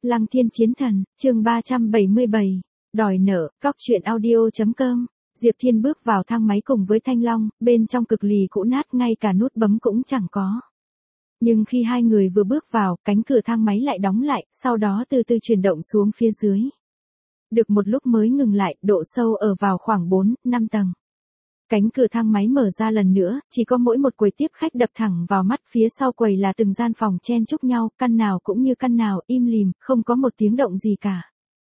Lăng Thiên Chiến Thần, chương 377, đòi nợ, cóc truyện audio.com. Diệp Thiên bước vào thang máy cùng với Thanh Long, bên trong cực lì cũ nát ngay cả nút bấm cũng chẳng có. Nhưng khi hai người vừa bước vào, cánh cửa thang máy lại đóng lại, sau đó từ từ chuyển động xuống phía dưới. Được một lúc mới ngừng lại, độ sâu ở vào khoảng 4-5 tầng. Cánh cửa thang máy mở ra lần nữa, chỉ có mỗi một quầy tiếp khách đập thẳng vào mắt, phía sau quầy là từng gian phòng chen chúc nhau, căn nào cũng như căn nào, im lìm, không có một tiếng động gì cả.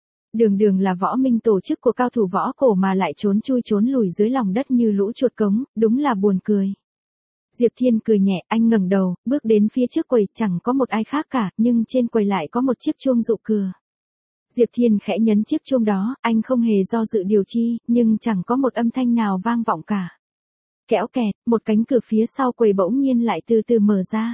Đường là võ minh tổ chức của cao thủ võ cổ mà lại trốn chui trốn lùi dưới lòng đất như lũ chuột cống, đúng là buồn cười. Diệp Thiên cười nhẹ, anh ngẩng đầu, bước đến phía trước quầy, chẳng có một ai khác cả, nhưng trên quầy lại có một chiếc chuông dụ cửa. Diệp Thiên khẽ nhấn chiếc chuông đó, anh không hề do dự điều chi, nhưng chẳng có một âm thanh nào vang vọng cả. Kẽo kẹt, một cánh cửa phía sau quầy bỗng nhiên lại từ từ mở ra.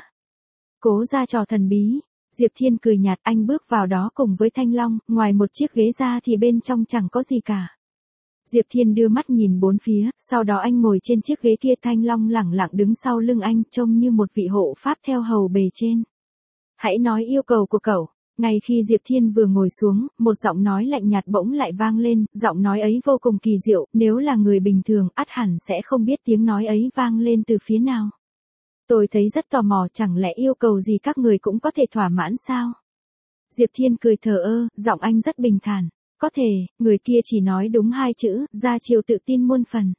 Cố ra trò thần bí. Diệp Thiên cười nhạt, anh bước vào đó cùng với Thanh Long, ngoài một chiếc ghế ra thì bên trong chẳng có gì cả. Diệp Thiên đưa mắt nhìn bốn phía, sau đó anh ngồi trên chiếc ghế kia, Thanh Long lẳng lặng đứng sau lưng anh, trông như một vị hộ pháp theo hầu bề trên. Hãy nói yêu cầu của cậu. Ngay khi Diệp Thiên vừa ngồi xuống, một giọng nói lạnh nhạt bỗng lại vang lên, giọng nói ấy vô cùng kỳ diệu, nếu là người bình thường, ắt hẳn sẽ không biết tiếng nói ấy vang lên từ phía nào. Tôi thấy rất tò mò, chẳng lẽ yêu cầu gì các người cũng có thể thỏa mãn sao? Diệp Thiên cười thờ ơ, giọng anh rất bình thản. Có thể, người kia chỉ nói đúng hai chữ, ra chiều tự tin muôn phần.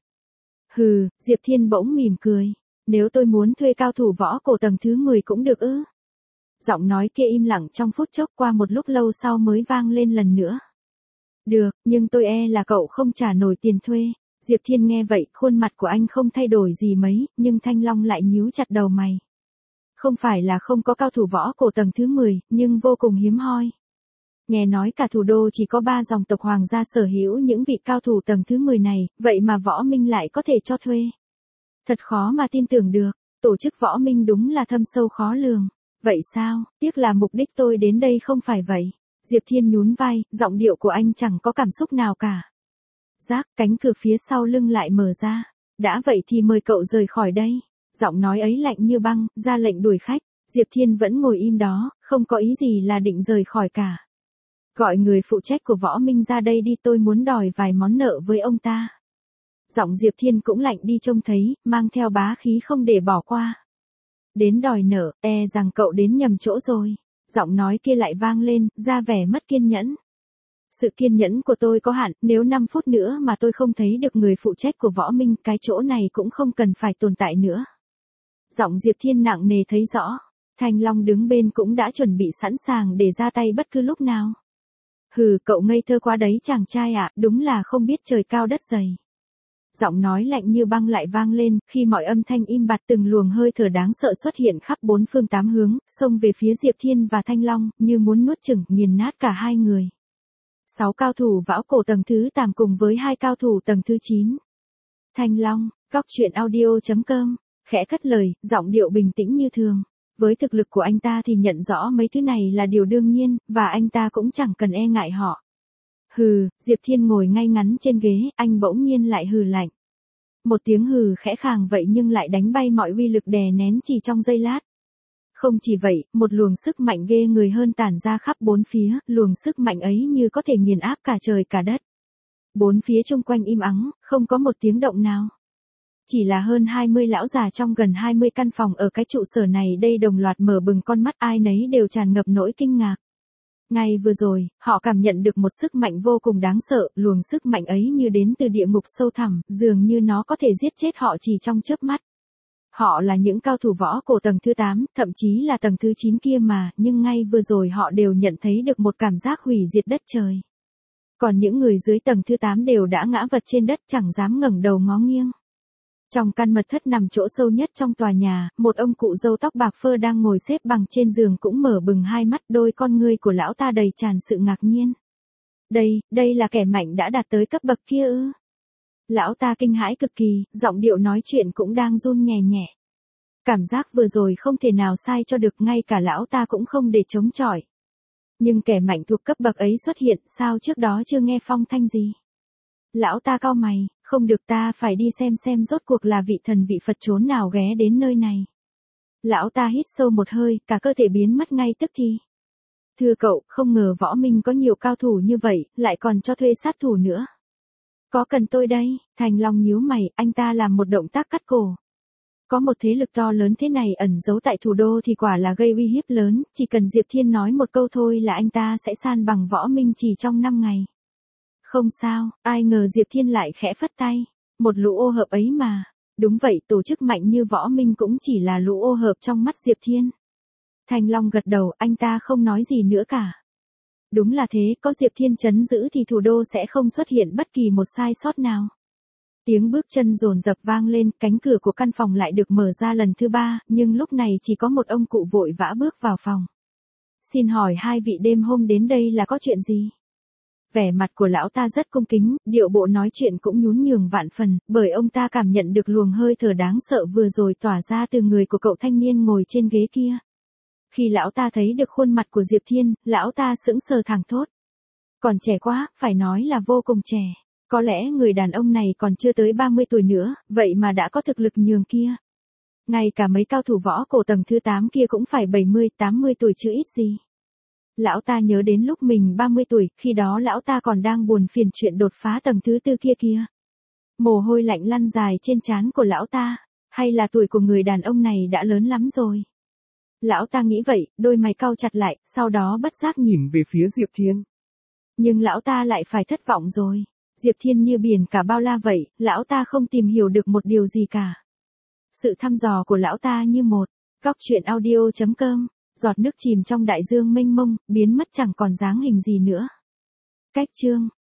Hừ, Diệp Thiên bỗng mỉm cười. Nếu tôi muốn thuê cao thủ võ cổ tầng thứ 10 cũng được ư? Giọng nói kia im lặng trong phút chốc, qua một lúc lâu sau mới vang lên lần nữa. Được, nhưng tôi e là cậu không trả nổi tiền thuê. Diệp Thiên nghe vậy, khuôn mặt của anh không thay đổi gì mấy, nhưng Thanh Long lại nhíu chặt đầu mày. Không phải là không có cao thủ võ cổ tầng thứ 10, nhưng vô cùng hiếm hoi. Nghe nói cả thủ đô chỉ có 3 dòng tộc hoàng gia sở hữu những vị cao thủ tầng thứ 10 này, vậy mà võ minh lại có thể cho thuê. Thật khó mà tin tưởng được, tổ chức võ minh đúng là thâm sâu khó lường. Vậy sao, tiếc là mục đích tôi đến đây không phải vậy. Diệp Thiên nhún vai, giọng điệu của anh chẳng có cảm xúc nào cả. Rác, cánh cửa phía sau lưng lại mở ra. Đã vậy thì mời cậu rời khỏi đây. Giọng nói ấy lạnh như băng, ra lệnh đuổi khách. Diệp Thiên vẫn ngồi im đó, không có ý gì là định rời khỏi cả. Gọi người phụ trách của võ minh ra đây đi, tôi muốn đòi vài món nợ với ông ta. Giọng Diệp Thiên cũng lạnh đi trông thấy, mang theo bá khí không để bỏ qua. Đến đòi nợ, e rằng cậu đến nhầm chỗ rồi. Giọng nói kia lại vang lên, ra vẻ mất kiên nhẫn. Sự kiên nhẫn của tôi có hạn, nếu 5 phút nữa mà tôi không thấy được người phụ trách của võ minh, cái chỗ này cũng không cần phải tồn tại nữa. Giọng Diệp Thiên nặng nề thấy rõ. Thanh Long đứng bên cũng đã chuẩn bị sẵn sàng để ra tay bất cứ lúc nào. Hừ, cậu ngây thơ quá đấy chàng trai ạ, đúng là không biết trời cao đất dày. Giọng nói lạnh như băng lại vang lên, khi mọi âm thanh im bặt, từng luồng hơi thở đáng sợ xuất hiện khắp 4 phương 8 hướng, xông về phía Diệp Thiên và Thanh Long, như muốn nuốt chửng, nghiền nát cả hai người. 6 cao thủ võ cổ tầng thứ 8 cùng với 2 cao thủ tầng thứ 9. Thanh Long, cóc truyện audio.com, khẽ cất lời, giọng điệu bình tĩnh như thường. Với thực lực của anh ta thì nhận rõ mấy thứ này là điều đương nhiên, và anh ta cũng chẳng cần e ngại họ. Hừ, Diệp Thiên ngồi ngay ngắn trên ghế, anh bỗng nhiên lại hừ lạnh. Một tiếng hừ khẽ khàng vậy nhưng lại đánh bay mọi uy lực đè nén chỉ trong giây lát. Không chỉ vậy, một luồng sức mạnh ghê người hơn tản ra khắp bốn phía, luồng sức mạnh ấy như có thể nghiền áp cả trời cả đất. Bốn phía xung quanh im ắng, không có một tiếng động nào. Chỉ là hơn 20 lão già trong gần 20 căn phòng ở cái trụ sở này đây đồng loạt mở bừng con mắt, ai nấy đều tràn ngập nỗi kinh ngạc. Ngay vừa rồi, họ cảm nhận được một sức mạnh vô cùng đáng sợ, luồng sức mạnh ấy như đến từ địa ngục sâu thẳm, dường như nó có thể giết chết họ chỉ trong chớp mắt. Họ là những cao thủ võ cổ tầng thứ 8, thậm chí là tầng thứ 9 kia mà, nhưng ngay vừa rồi họ đều nhận thấy được một cảm giác hủy diệt đất trời. Còn những người dưới tầng thứ 8 đều đã ngã vật trên đất, chẳng dám ngẩng đầu ngó nghiêng. Trong căn mật thất nằm chỗ sâu nhất trong tòa nhà, một ông cụ râu tóc bạc phơ đang ngồi xếp bằng trên giường cũng mở bừng hai mắt, đôi con ngươi của lão ta đầy tràn sự ngạc nhiên. Đây là kẻ mạnh đã đạt tới cấp bậc kia ư? Lão ta kinh hãi cực kỳ, giọng điệu nói chuyện cũng đang run nhẹ nhẹ. Cảm giác vừa rồi không thể nào sai cho được, ngay cả lão ta cũng không để chống chọi. Nhưng kẻ mạnh thuộc cấp bậc ấy xuất hiện, sao trước đó chưa nghe phong thanh gì? Lão ta cau mày, không được, ta phải đi xem rốt cuộc là vị thần vị Phật trốn nào ghé đến nơi này. Lão ta hít sâu một hơi, cả cơ thể biến mất ngay tức thì. Thưa cậu, không ngờ Võ Minh có nhiều cao thủ như vậy, lại còn cho thuê sát thủ nữa. Có cần tôi đây? Thành Long nhíu mày, anh ta làm một động tác cắt cổ. Có một thế lực to lớn thế này ẩn giấu tại thủ đô thì quả là gây uy hiếp lớn, chỉ cần Diệp Thiên nói một câu thôi là anh ta sẽ san bằng Võ Minh chỉ trong 5 ngày. Không sao, ai ngờ Diệp Thiên lại khẽ phất tay. Một lũ ô hợp ấy mà. Đúng vậy, tổ chức mạnh như Võ Minh cũng chỉ là lũ ô hợp trong mắt Diệp Thiên. Thành Long gật đầu, anh ta không nói gì nữa cả. Đúng là thế, có Diệp Thiên trấn giữ thì thủ đô sẽ không xuất hiện bất kỳ một sai sót nào. Tiếng bước chân dồn dập vang lên, cánh cửa của căn phòng lại được mở ra lần thứ 3, nhưng lúc này chỉ có một ông cụ vội vã bước vào phòng. Xin hỏi hai vị đêm hôm đến đây là có chuyện gì? Vẻ mặt của lão ta rất cung kính, điệu bộ nói chuyện cũng nhún nhường vạn phần, bởi ông ta cảm nhận được luồng hơi thở đáng sợ vừa rồi tỏa ra từ người của cậu thanh niên ngồi trên ghế kia. Khi lão ta thấy được khuôn mặt của Diệp Thiên, lão ta sững sờ thẳng thốt. Còn trẻ quá, phải nói là vô cùng trẻ. Có lẽ người đàn ông này còn chưa tới 30 tuổi nữa, vậy mà đã có thực lực nhường kia. Ngay cả mấy cao thủ võ cổ tầng thứ 8 kia cũng phải 70, 80 tuổi chứ ít gì. Lão ta nhớ đến lúc mình 30 tuổi, khi đó lão ta còn đang buồn phiền chuyện đột phá tầng thứ 4 kia. Mồ hôi lạnh lăn dài trên trán của lão ta, hay là tuổi của người đàn ông này đã lớn lắm rồi. Lão ta nghĩ vậy, đôi mày cau chặt lại, sau đó bất giác nhìn về phía Diệp Thiên. Nhưng lão ta lại phải thất vọng rồi. Diệp Thiên như biển cả bao la vậy, lão ta không tìm hiểu được một điều gì cả. Sự thăm dò của lão ta như một góc truyện audio.com, giọt nước chìm trong đại dương mênh mông, biến mất chẳng còn dáng hình gì nữa. Cách chương